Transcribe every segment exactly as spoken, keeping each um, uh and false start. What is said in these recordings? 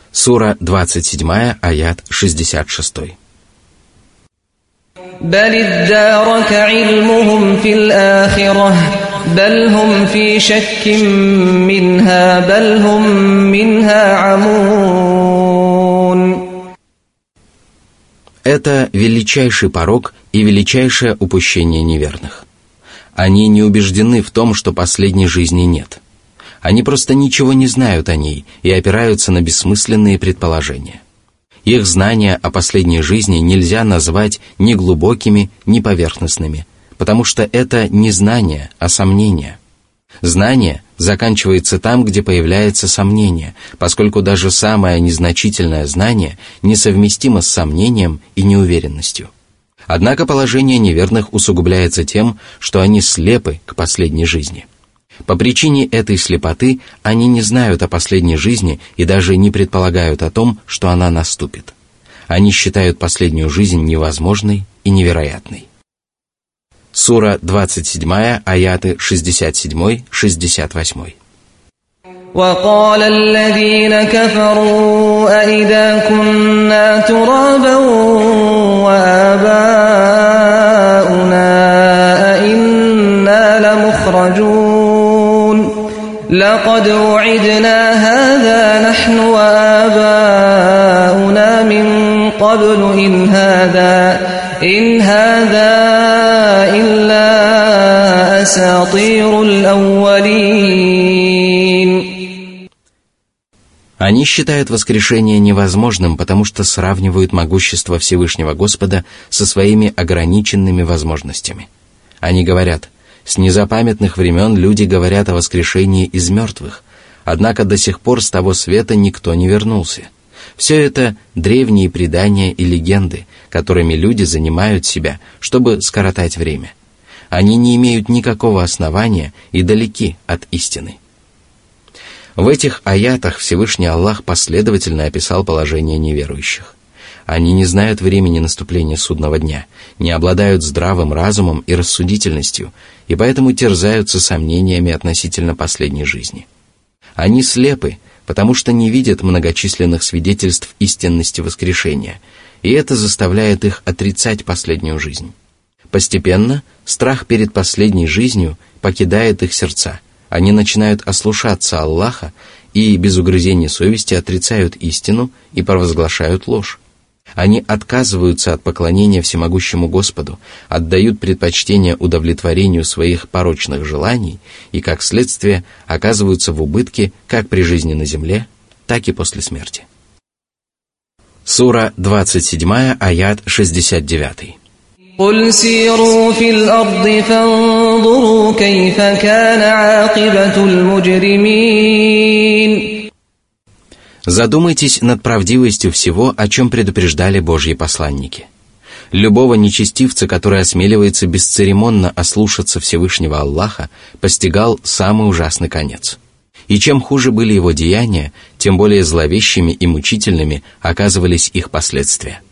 Сура двадцать семь, аят шестьдесят шесть. بل ادارك علمهم في الآخرة بل هم في شك منها بل هم منها عمون. Это величайший порок и величайшее упущение неверных. Они не убеждены в том, что последней жизни нет. Они просто ничего не знают о ней и опираются на бессмысленные предположения. Их знания о последней жизни нельзя назвать ни глубокими, ни поверхностными, потому что это не знание, а сомнение. Знание заканчивается там, где появляется сомнение, поскольку даже самое незначительное знание несовместимо с сомнением и неуверенностью. Однако положение неверных усугубляется тем, что они слепы к последней жизни. По причине этой слепоты они не знают о последней жизни и даже не предполагают о том, что она наступит. Они считают последнюю жизнь невозможной и невероятной. Сура двадцать семь, аяты шестьдесят семь шестьдесят восемь. وقال الذين كفروا أئذا كنا ترابا وآباؤنا أئنا لمخرجون لقد وعدنا هذا نحن وآباؤنا من قبل إن هذا إن هذا إلا أساطير الأولين. Они считают воскрешение невозможным, потому что сравнивают могущество Всевышнего Господа со своими ограниченными возможностями. Они говорят: с незапамятных времен люди говорят о воскрешении из мертвых, однако до сих пор с того света никто не вернулся. Все это древние предания и легенды, которыми люди занимают себя, чтобы скоротать время. Они не имеют никакого основания и далеки от истины. В этих аятах Всевышний Аллах последовательно описал положение неверующих. Они не знают времени наступления судного дня, не обладают здравым разумом и рассудительностью, и поэтому терзаются сомнениями относительно последней жизни. Они слепы, потому что не видят многочисленных свидетельств истинности воскрешения, и это заставляет их отрицать последнюю жизнь. Постепенно страх перед последней жизнью покидает их сердца. Они начинают ослушаться Аллаха и без угрызения совести отрицают истину и провозглашают ложь. Они отказываются от поклонения всемогущему Господу, отдают предпочтение удовлетворению своих порочных желаний и, как следствие, оказываются в убытке как при жизни на земле, так и после смерти. Сура двадцать семь, аят шестьдесят девять. قل سيروا في الأرض فانظروا كيف كان عاقبة المجرمين. Задумайтесь над правдивостью всего, о чем предупреждали Божьи посланники. Любого нечестивца, который осмеливается бесцеремонно ослушаться Всевышнего Аллаха, постигал самый ужасный конец. И чем хуже были его деяния, тем более зловещими и мучительными оказывались их последствия.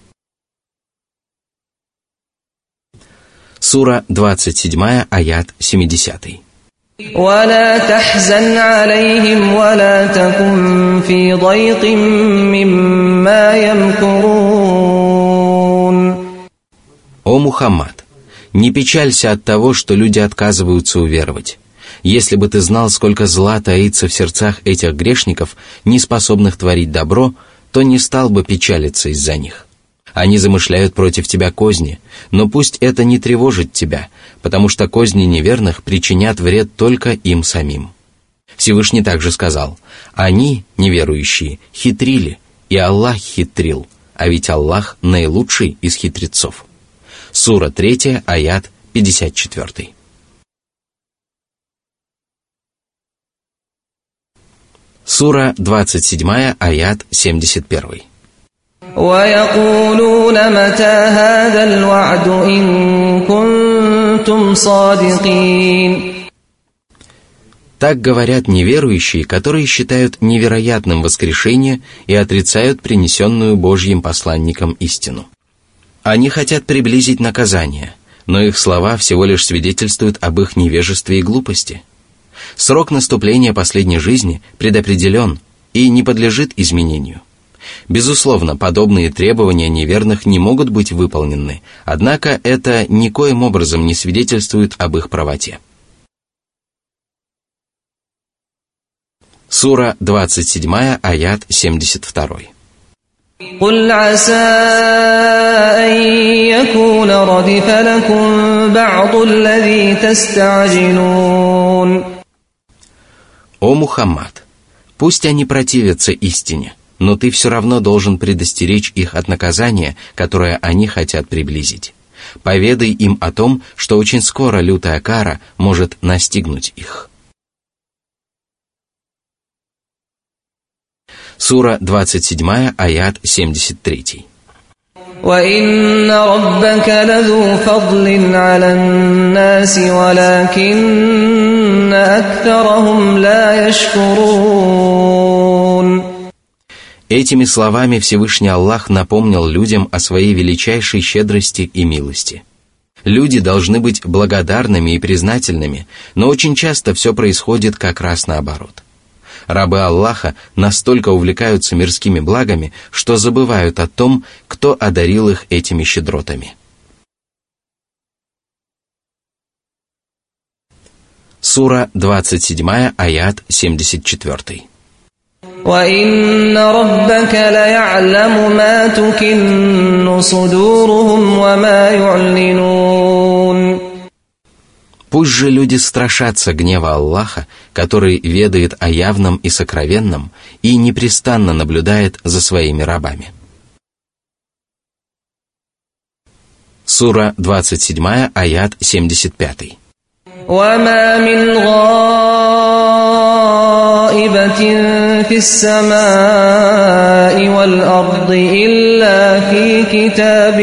Сура двадцать семь, аят семьдесят. ولا تحزن عليهم ولا تكن في ضيق مما يمكرون. О Мухаммад, не печалься от того, что люди отказываются уверовать. Если бы ты знал, сколько зла таится в сердцах этих грешников, не способных творить добро, то не стал бы печалиться из-за них. Они замышляют против тебя козни, но пусть это не тревожит тебя, потому что козни неверных причинят вред только им самим. Всевышний также сказал: они, неверующие, хитрили, и Аллах хитрил, а ведь Аллах наилучший из хитрецов. Сура три, аят пятьдесят четыре. Сура двадцать семь, аят семьдесят один. ويقولون متى هذا الوعد إن كنتم صادقين. Так говорят неверующие, которые считают невероятным воскрешение и отрицают принесенную Божьим посланником истину. Они хотят приблизить наказание, но их слова всего лишь свидетельствуют об их невежестве и глупости. Срок наступления последней жизни предопределен и не подлежит изменению. Безусловно, подобные требования неверных не могут быть выполнены, однако это никоим образом не свидетельствует об их правоте. Сура двадцать семь, аят семьдесят два. قل عسى أن يكون ردف لكم بعض الذي تستعجلون. О Мухаммад, пусть они противятся истине, но ты все равно должен предостеречь их от наказания, которое они хотят приблизить. Поведай им о том, что очень скоро лютая кара может настигнуть их. Сура двадцать семь, аят семьдесят три. وَإِنَّ رَبَّكَ لَذُو فَضْلٍ عَلَى النَّاسِ وَلَكِنَّ أَكْثَرَهُمْ لَا يَشْكُرُونَ. Этими словами Всевышний Аллах напомнил людям о своей величайшей щедрости и милости. Люди должны быть благодарными и признательными, но очень часто все происходит как раз наоборот. Рабы Аллаха настолько увлекаются мирскими благами, что забывают о том, кто одарил их этими щедротами. Сура двадцать семь, аят семьдесят четыре. وَإِنَّ رَبَّكَ لَيَعْلَمُ مَا تُكِنُّ صُدُورُهُمْ وَمَا يُعْلِنُونَ. Пусть же люди страшатся гнева Аллаха, который ведает о явном и сокровенном и непрестанно наблюдает за своими рабами. Сура двадцать семь, аят семьдесят пять. وَمَا مِنْ غَائِبَةٍ فِي السَّمَاءِ وَالْأَرْضِ إِلَّا فِي كِتَابٍ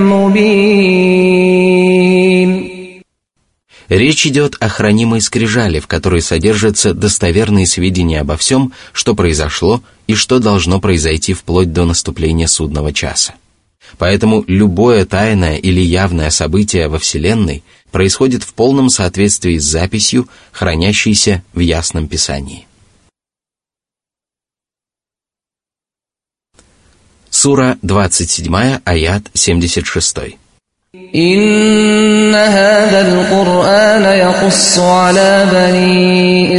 مُبِينٍ. Речь идет о хранимой скрижали, в которой содержатся достоверные сведения обо всем, что произошло и что должно произойти вплоть до наступления судного часа. Поэтому любое тайное или явное событие во Вселенной происходит в полном соответствии с записью, хранящейся в Ясном Писании. Сура двадцать семь, аят семьдесят шесть. إِنَّ هَذَا الْقُرْآنَ يَقُصُّ عَلَى بَنِي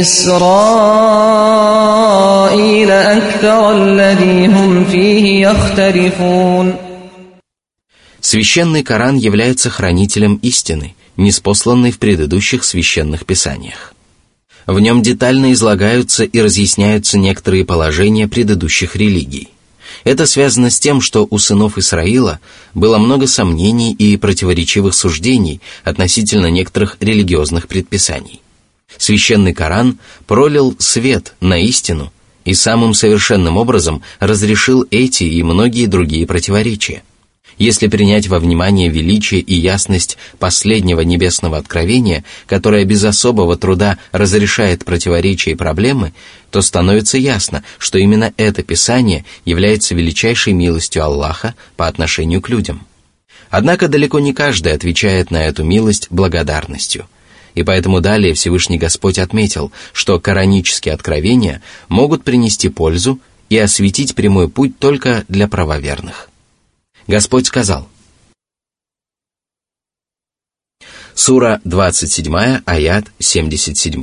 إِسْرَائِيلَ أَكْثَرَ الَّذِي هُمْ فِيهِ يَخْتَلِفُونَ. Священный Коран является хранителем истины, ниспосланной в предыдущих священных писаниях. В нем детально излагаются и разъясняются некоторые положения предыдущих религий. Это связано с тем, что у сынов Исраила было много сомнений и противоречивых суждений относительно некоторых религиозных предписаний. Священный Коран пролил свет на истину и самым совершенным образом разрешил эти и многие другие противоречия. Если принять во внимание величие и ясность последнего небесного откровения, которое без особого труда разрешает противоречия и проблемы, то становится ясно, что именно это Писание является величайшей милостью Аллаха по отношению к людям. Однако далеко не каждый отвечает на эту милость благодарностью. И поэтому далее Всевышний Господь отметил, что коранические откровения могут принести пользу и осветить прямой путь только для правоверных. Господь сказал. Сура двадцать семь, аят семьдесят семь.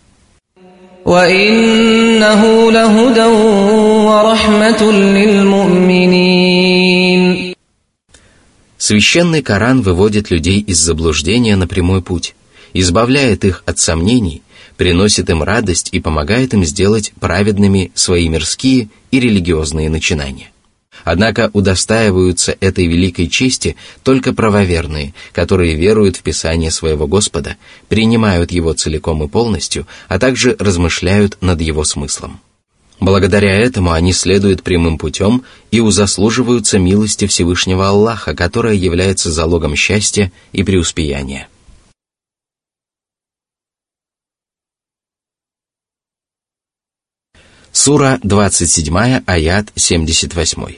وَإِنَّهُ لَهُدًى وَرَحْمَةٌ لِلْمُؤْمِنِينَ. Священный Коран выводит людей из заблуждения на прямой путь, избавляет их от сомнений, приносит им радость и помогает им сделать праведными свои мирские и религиозные начинания. Однако удостаиваются этой великой чести только правоверные, которые веруют в Писание своего Господа, принимают его целиком и полностью, а также размышляют над его смыслом. Благодаря этому они следуют прямым путем и узаслуживаются милости Всевышнего Аллаха, которая является залогом счастья и преуспеяния. Сура двадцать семь, аят семьдесят восемь.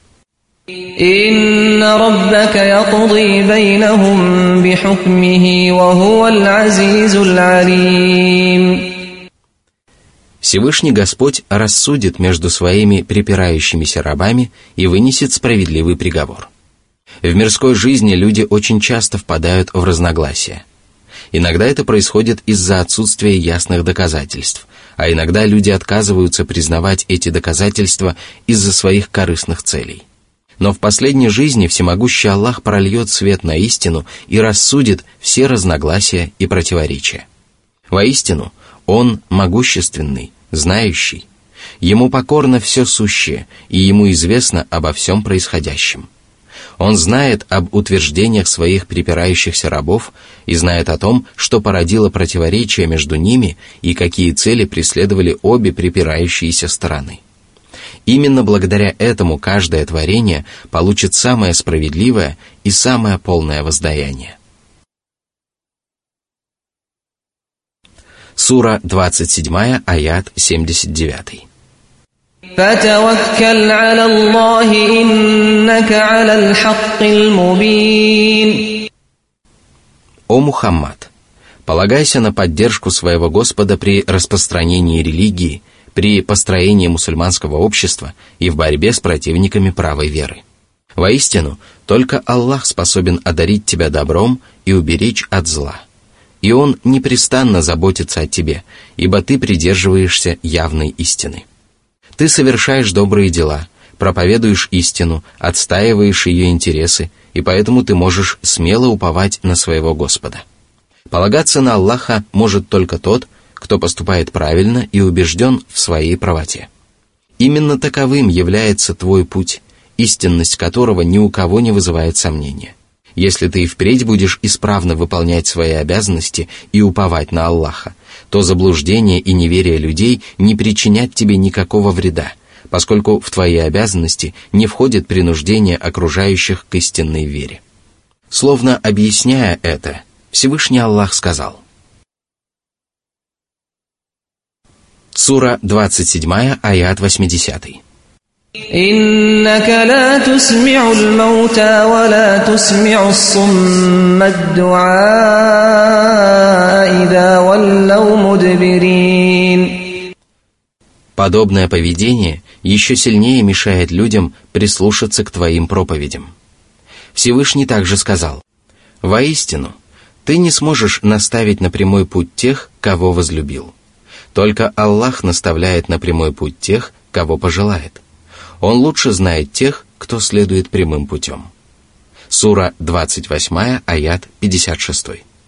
إِنَّ رَبَّكَ يَقْضِي بَيْنَهُم بِحُكْمِهِ وَهُوَ الْعَزِيزُ الْعَلِيمُ. Всевышний Господь рассудит между своими припирающимися рабами и вынесет справедливый приговор. В мирской жизни люди очень часто впадают в разногласия. Иногда это происходит из-за отсутствия ясных доказательств, а иногда люди отказываются признавать эти доказательства из-за своих корыстных целей. Но в последней жизни всемогущий Аллах прольет свет на истину и рассудит все разногласия и противоречия. Воистину, Он могущественный, знающий. Ему покорно все сущее, и Ему известно обо всем происходящем. Он знает об утверждениях своих припирающихся рабов и знает о том, что породило противоречия между ними и какие цели преследовали обе припирающиеся стороны. Именно благодаря этому каждое творение получит самое справедливое и самое полное воздаяние. Сура двадцать семь, аят семьдесят девять. فَتَوَكَّلْ عَلَى اللَّهِ إِنَّكَ عَلَى الْحَقِّ الْمُبِينِ. О Мухаммад, полагайся на поддержку своего Господа при распространении религии, при построении мусульманского общества и в борьбе с противниками правой веры. Воистину, только Аллах способен одарить тебя добром и уберечь от зла. И Он непрестанно заботится о тебе, ибо ты придерживаешься явной истины. Ты совершаешь добрые дела, проповедуешь истину, отстаиваешь ее интересы, и поэтому ты можешь смело уповать на своего Господа. Полагаться на Аллаха может только тот, кто поступает правильно и убежден в своей правоте. Именно таковым является твой путь, истинность которого ни у кого не вызывает сомнения. Если ты и впредь будешь исправно выполнять свои обязанности и уповать на Аллаха, то заблуждение и неверие людей не причинят тебе никакого вреда, поскольку в твои обязанности не входит принуждение окружающих к истинной вере. Словно объясняя это, Всевышний Аллах сказал. Сура двадцать семь, аят восемьдесят. إِنَّكَ لَا تُسْمِعُ الْمَوْتَى وَلَا تُسْمِعُ الصُّمَّ الدُّعَاءَ إِذَا وَلَّوْا مُدْبِرِينَ. Подобное поведение еще сильнее мешает людям прислушаться к твоим проповедям. Всевышний также сказал: «Воистину, ты не сможешь наставить на прямой путь тех, кого возлюбил. Только Аллах наставляет на прямой путь тех, кого пожелает. Он лучше знает тех, кто следует прямым путем». Сура двадцать восемь, аят пятьдесят шесть.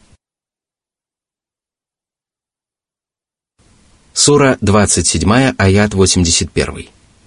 Сура двадцать семь, аят восемьдесят один.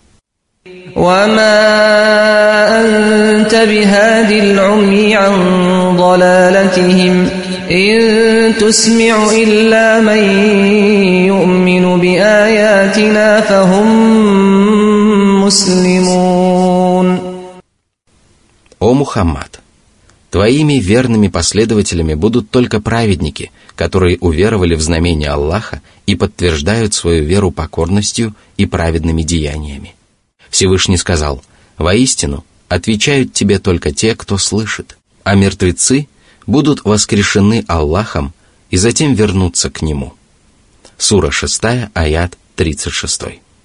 وَمَا أَنْتَ بِهَادِ الْعُمْيِ عَنْ ضَلَالَتِهِمْ إِن تُسْمِعُ إِلَّا مَنْ يُؤْمِنُ بِآيَاتِنَا فَهُمْ مُسْلِمُونَ. О Мухаммад, твоими верными последователями будут только праведники, которые уверовали в знамения Аллаха и подтверждают свою веру покорностью и праведными деяниями. Всевышний сказал: «Воистину, отвечают тебе только те, кто слышит, а мертвецы будут воскрешены Аллахом и затем вернутся к Нему». Сура шесть, аят тридцать шесть.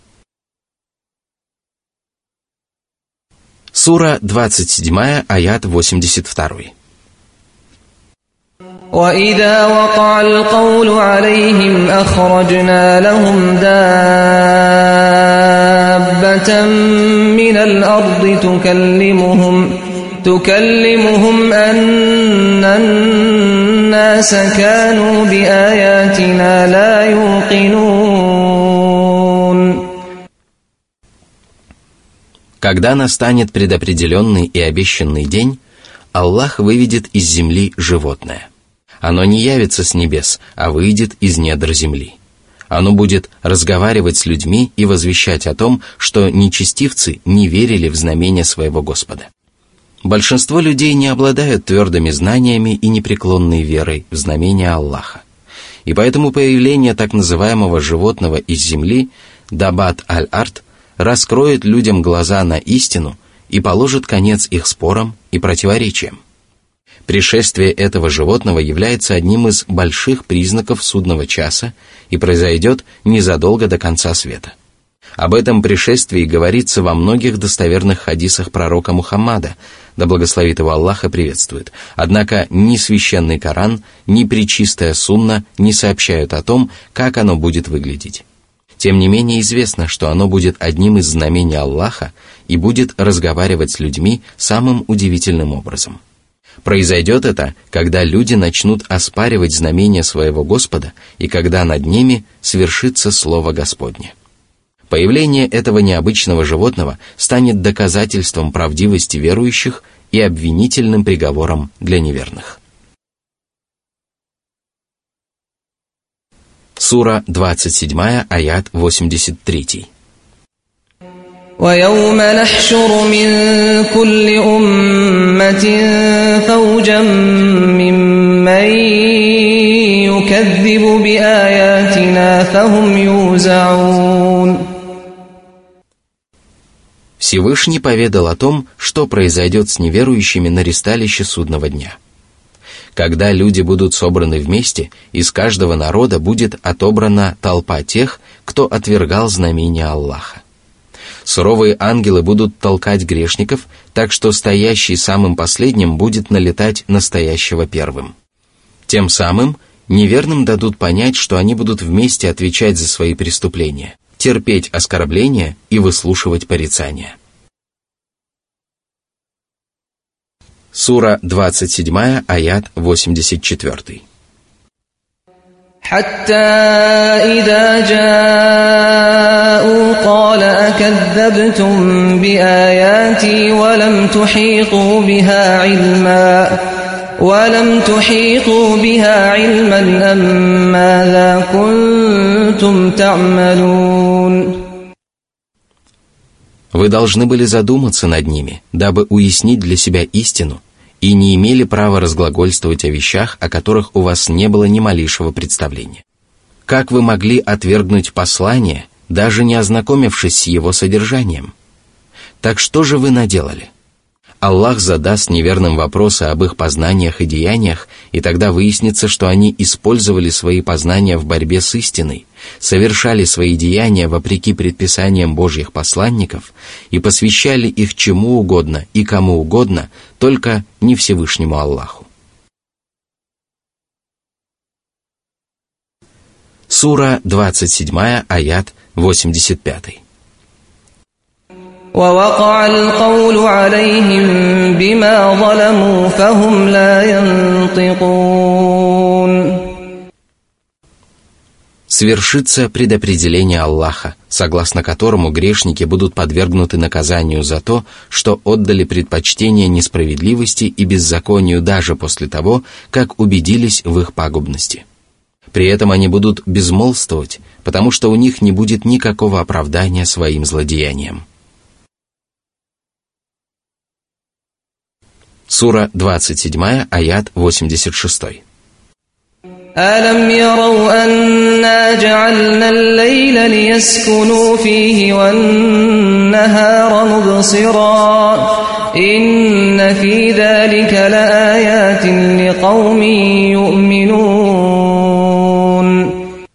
Сура двадцать семь, аят восемьдесят два. وَإِذَا وَقَعَ الْقَوْلُ عَلَيْهِمْ أَخْرَجْنَا لَهُمْ دَابَّةً مِّنَ الْأَرْضِ تُكَلِّمُهُمْ تُكَلِّمُهُمْ أَنَّ النَّاسَ كَانُوا بِآيَاتِنَا لَا يُوقِنُونَ. Когда настанет предопределенный и обещанный день, Аллах выведет из земли животное. Оно не явится с небес, а выйдет из недр земли. Оно будет разговаривать с людьми и возвещать о том, что нечестивцы не верили в знамения своего Господа. Большинство людей не обладают твердыми знаниями и непреклонной верой в знамения Аллаха. И поэтому появление так называемого животного из земли, Даббат аль-Ард, раскроет людям глаза на истину и положит конец их спорам и противоречиям. Пришествие этого животного является одним из больших признаков судного часа и произойдет незадолго до конца света. Об этом пришествии говорится во многих достоверных хадисах пророка Мухаммада, да благословит его Аллах и приветствует. Однако ни священный Коран, ни пречистая Сунна не сообщают о том, как оно будет выглядеть. Тем не менее известно, что оно будет одним из знамений Аллаха и будет разговаривать с людьми самым удивительным образом. Произойдет это, когда люди начнут оспаривать знамения своего Господа и когда над ними свершится Слово Господне. Появление этого необычного животного станет доказательством правдивости верующих и обвинительным приговором для неверных. Сура двадцать семь, аят восемьдесят три. وَيَوْمَ نَحْشُرُ مِنْ كُلِّ أُمَّةٍ فَوْجًا مِّمَّنْ يُكَذِّبُ بِآيَاتِنَا فَهُمْ يُوزَعُونَ. Всевышний поведал о том, что произойдет с неверующими на ристалище судного дня. Когда люди будут собраны вместе, из каждого народа будет отобрана толпа тех, кто отвергал знамения Аллаха. Суровые ангелы будут толкать грешников, так что стоящий самым последним будет налетать на стоящего первым. Тем самым неверным дадут понять, что они будут вместе отвечать за свои преступления, терпеть оскорбления и выслушивать порицания. Сура двадцать семь, аят восемьдесят четыре. حتى إذا جاءوا قال أكذبتم بآياتي ولم تحيطوا بها علما ولم تحيطوا بها علما أم ماذا كنتم تعملون. Вы должны были задуматься над ними, дабы уяснить для себя истину, и не имели права разглагольствовать о вещах, о которых у вас не было ни малейшего представления. Как вы могли отвергнуть послание, даже не ознакомившись с его содержанием? Так что же вы наделали? Аллах задаст неверным вопросы об их познаниях и деяниях, и тогда выяснится, что они использовали свои познания в борьбе с истиной, совершали свои деяния вопреки предписаниям Божьих посланников и посвящали их чему угодно и кому угодно, только не Всевышнему Аллаху. Сура двадцать семь, аят восемьдесят пять. ووقع القول عليهم بما ظلموا فهم لا ينطقون. Свершится предопределение Аллаха, согласно которому грешники будут подвергнуты наказанию за то, что отдали предпочтение несправедливости и беззаконию даже после того, как убедились в их пагубности. При этом они будут безмолвствовать, потому что у них не будет никакого оправдания своим злодеяниям. Сура двадцать семь, аят восемьдесят шесть. أَلَمْ يَرَوْا أَنَّا جَعَلْنَا اللَّيْلَ لِيَسْكُنُوا فِيهِ وَالنَّهَارَ مُبْصِرًا إِنَّ فِي ذَلِكَ لَآيَاتٍ لِقَوْمٍ يُؤْمِنُونَ.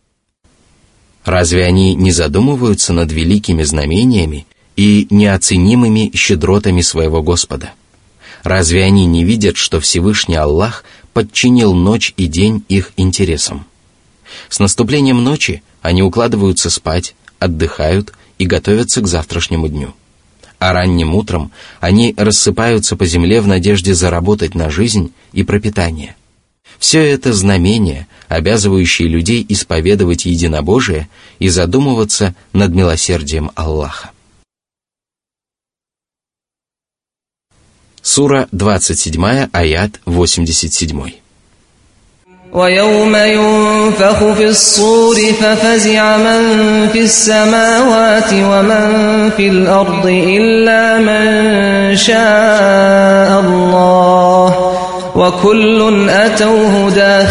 Разве они не задумываются над великими знамениями и неоценимыми щедротами своего Господа? Разве они не видят, что Всевышний Аллах подчинил ночь и день их интересам? С наступлением ночи они укладываются спать, отдыхают и готовятся к завтрашнему дню. А ранним утром они рассыпаются по земле в надежде заработать на жизнь и пропитание. Все это знамения, обязывающие людей исповедовать единобожие и задумываться над милосердием Аллаха. Сура двадцать семь, аят восемьдесят семь. وَيَوْمَ يُنفَخُ فِي الصُّورِ فَفَزِعَ مَن فِي السَّمَاوَاتِ وَمَن فِي الْأَرْضِ إِلَّا مَن شَاءَ اللَّهُ وَكُلٌّ أَتَوْهُ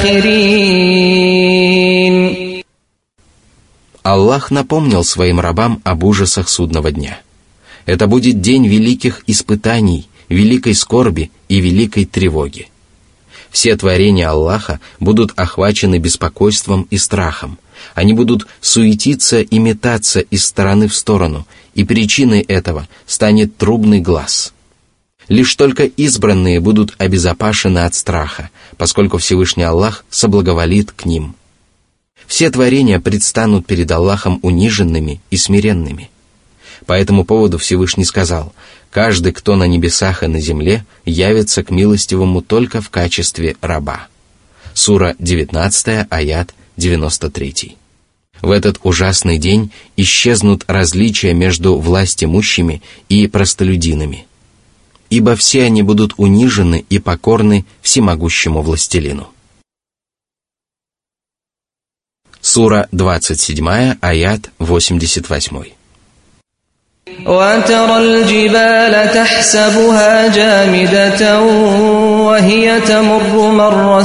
دَاخِرِينَ. Аллах напомнил своим рабам об ужасах судного дня. Это будет день великих испытаний, великой скорби и великой тревоги. Все творения Аллаха будут охвачены беспокойством и страхом. Они будут суетиться и метаться из стороны в сторону, и причиной этого станет трубный глас. Лишь только избранные будут обезопасены от страха, поскольку Всевышний Аллах соблаговолит к ним. Все творения предстанут перед Аллахом униженными и смиренными. По этому поводу Всевышний сказал: «Каждый, кто на небесах и на земле, явится к милостивому только в качестве раба». Сура девятнадцатая, аят девяносто три. В этот ужасный день исчезнут различия между властимущими и простолюдинами, ибо все они будут унижены и покорны всемогущему властелину. Сура двадцать седьмая, аят восемьдесят восемь. وَتَرَى الْجِبَالَ تَحْسَبُهَا جَامِدَةً وَهِيَ تَمُرُّ مَرَّ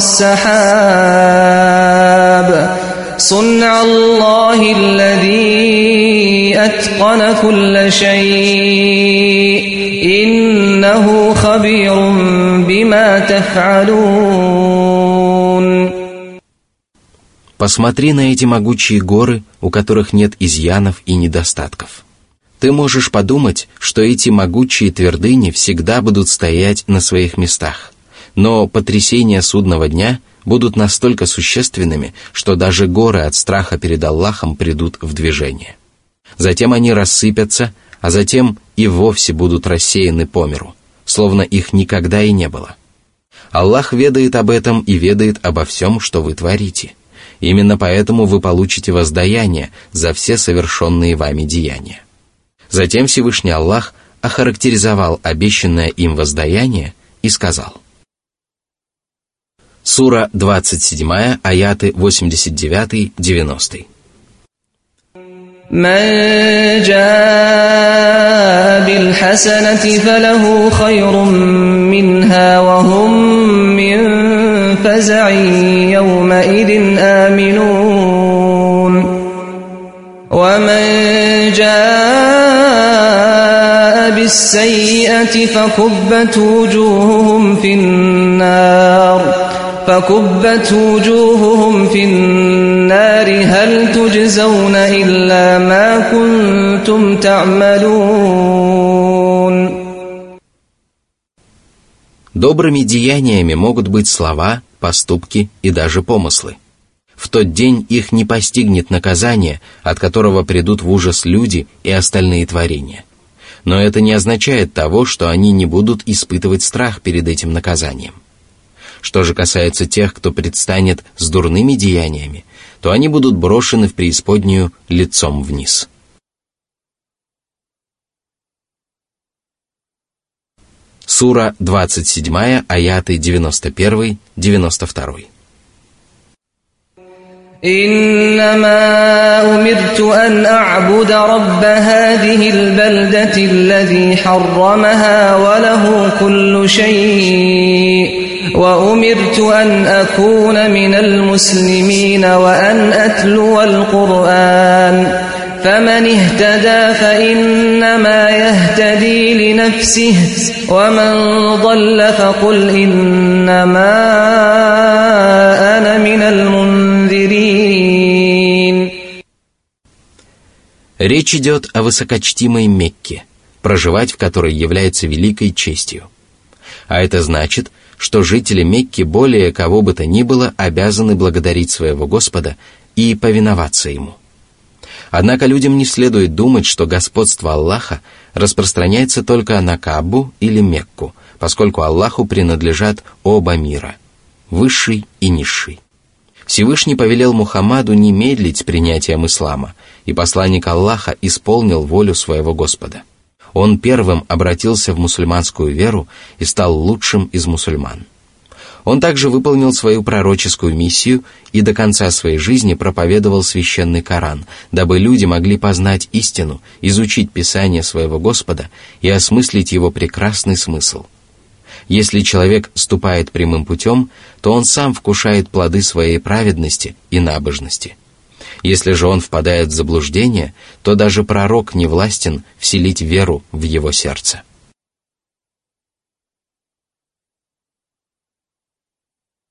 السَّحَابِ صُنْعَ اللَّهِ الَّذِي أَتْقَنَ كُلَّ شَيْءٍ إِنَّهُ خَبِيرٌ بِمَا تَفْعَلُونَ. Посмотри на эти могучие горы, у которых нет изъянов и недостатков. Ты можешь подумать, что эти могучие твердыни всегда будут стоять на своих местах, но потрясения судного дня будут настолько существенными, что даже горы от страха перед Аллахом придут в движение. Затем они рассыпятся, а затем и вовсе будут рассеяны по миру, словно их никогда и не было. Аллах ведает об этом и ведает обо всем, что вы творите. Именно поэтому вы получите воздаяние за все совершенные вами деяния. Затем Всевышний Аллах охарактеризовал обещанное им воздаяние и сказал. Сура двадцать седьмая, аяты восемьдесят девять девяносто. مَنْ جَاءَ بِالْحَسَنَةِ فَلَهُ خَيْرٌ مِّنْهَا وَهُمْ مِنْ فَزَعٍ يَوْمَئِذٍ آمِنُونَ وَمَنْ جَاءَ بِالسَّيِّئَةِ فَكُبَّتْ وُجُوهُهُمْ فِي النَّارِ فكبت وجوههم في النار هل تجزون إلا ما كنتم تعملون. Добрыми деяниями могут быть слова, поступки и даже помыслы. В тот день их не постигнет наказание, от которого придут в ужас люди и остальные творения. Но это не означает того, что они не будут испытывать страх перед этим наказанием. Что же касается тех, кто предстанет с дурными деяниями, то они будут брошены в преисподнюю лицом вниз. Сура двадцать седьмая, аяты девяносто один девяносто два. إنما أمرت أن أعبد رب هذه البلدة الذي حرمها وله كل شيء وأمرت أن أكون من المسلمين وأن أتلو القرآن فمن اهتدى فإنما يهتدي لنفسه ومن ضل فقل إنما أنا من المنذرين. Речь идет о высокочтимой Мекке, проживать в которой является великой честью. А это значит, что жители Мекки более кого бы то ни было обязаны благодарить своего Господа и повиноваться Ему. Однако людям не следует думать, что господство Аллаха распространяется только на Каабу или Мекку, поскольку Аллаху принадлежат оба мира, высший и низший. Всевышний повелел Мухаммаду не медлить с принятием ислама, и посланник Аллаха исполнил волю своего Господа. Он первым обратился в мусульманскую веру и стал лучшим из мусульман. Он также выполнил свою пророческую миссию и до конца своей жизни проповедовал священный Коран, дабы люди могли познать истину, изучить Писание своего Господа и осмыслить его прекрасный смысл. Если человек ступает прямым путем, то он сам вкушает плоды своей праведности и набожности. Если же он впадает в заблуждение, то даже пророк не властен вселить веру в его сердце.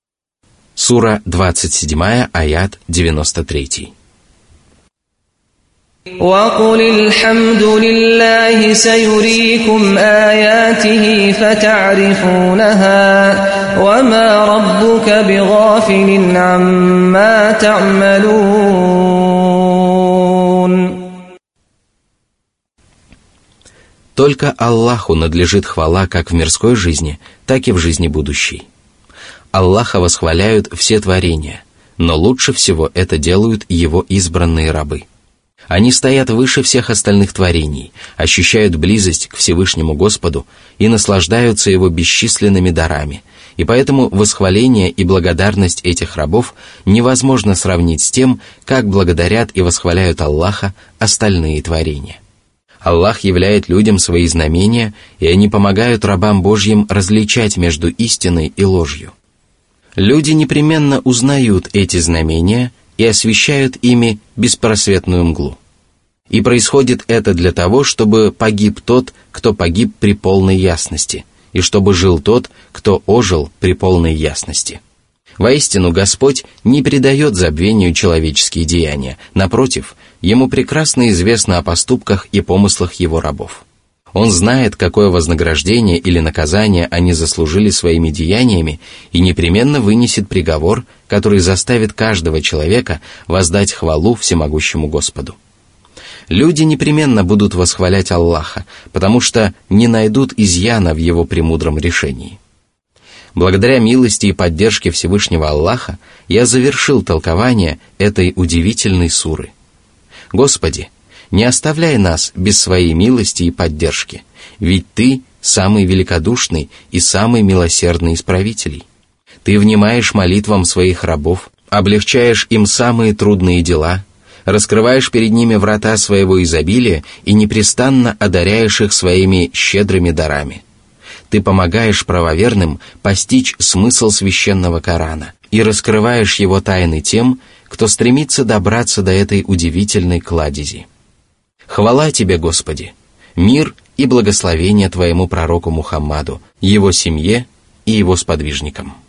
Сура двадцать семь, аят девяносто три. وَقُلِ الْحَمْدُ لِلَّهِ سَيُرِيكُمْ آيَاتِهِ فَتَعْرِفُونَهَا وَمَا رَبُّكَ بِغَافِلٍ عَمَّا تَعْمَلُونَ. Только Аллаху надлежит хвала как в мирской жизни, так и в жизни будущей. Аллаха восхваляют все творения, но лучше всего это делают Его избранные рабы. Они стоят выше всех остальных творений, ощущают близость к Всевышнему Господу и наслаждаются Его бесчисленными дарами, и поэтому восхваление и благодарность этих рабов невозможно сравнить с тем, как благодарят и восхваляют Аллаха остальные творения. Аллах являет людям свои знамения, и они помогают рабам Божьим различать между истиной и ложью. Люди непременно узнают эти знамения и освещают ими беспросветную мглу. И происходит это для того, чтобы погиб тот, кто погиб при полной ясности, и чтобы жил тот, кто ожил при полной ясности. Воистину, Господь не предает забвению человеческие деяния, напротив, Ему прекрасно известно о поступках и помыслах Его рабов. Он знает, какое вознаграждение или наказание они заслужили своими деяниями, и непременно вынесет приговор, который заставит каждого человека воздать хвалу всемогущему Господу. Люди непременно будут восхвалять Аллаха, потому что не найдут изъяна в Его премудром решении. Благодаря милости и поддержке Всевышнего Аллаха я завершил толкование этой удивительной суры. Господи, не оставляй нас без своей милости и поддержки, ведь Ты самый великодушный и самый милосердный из правителей. Ты внимаешь молитвам своих рабов, облегчаешь им самые трудные дела, раскрываешь перед ними врата своего изобилия и непрестанно одаряешь их своими щедрыми дарами. Ты помогаешь правоверным постичь смысл священного Корана и раскрываешь его тайны тем, кто стремится добраться до этой удивительной кладези. Хвала Тебе, Господи! Мир и благословение Твоему пророку Мухаммаду, его семье и его сподвижникам.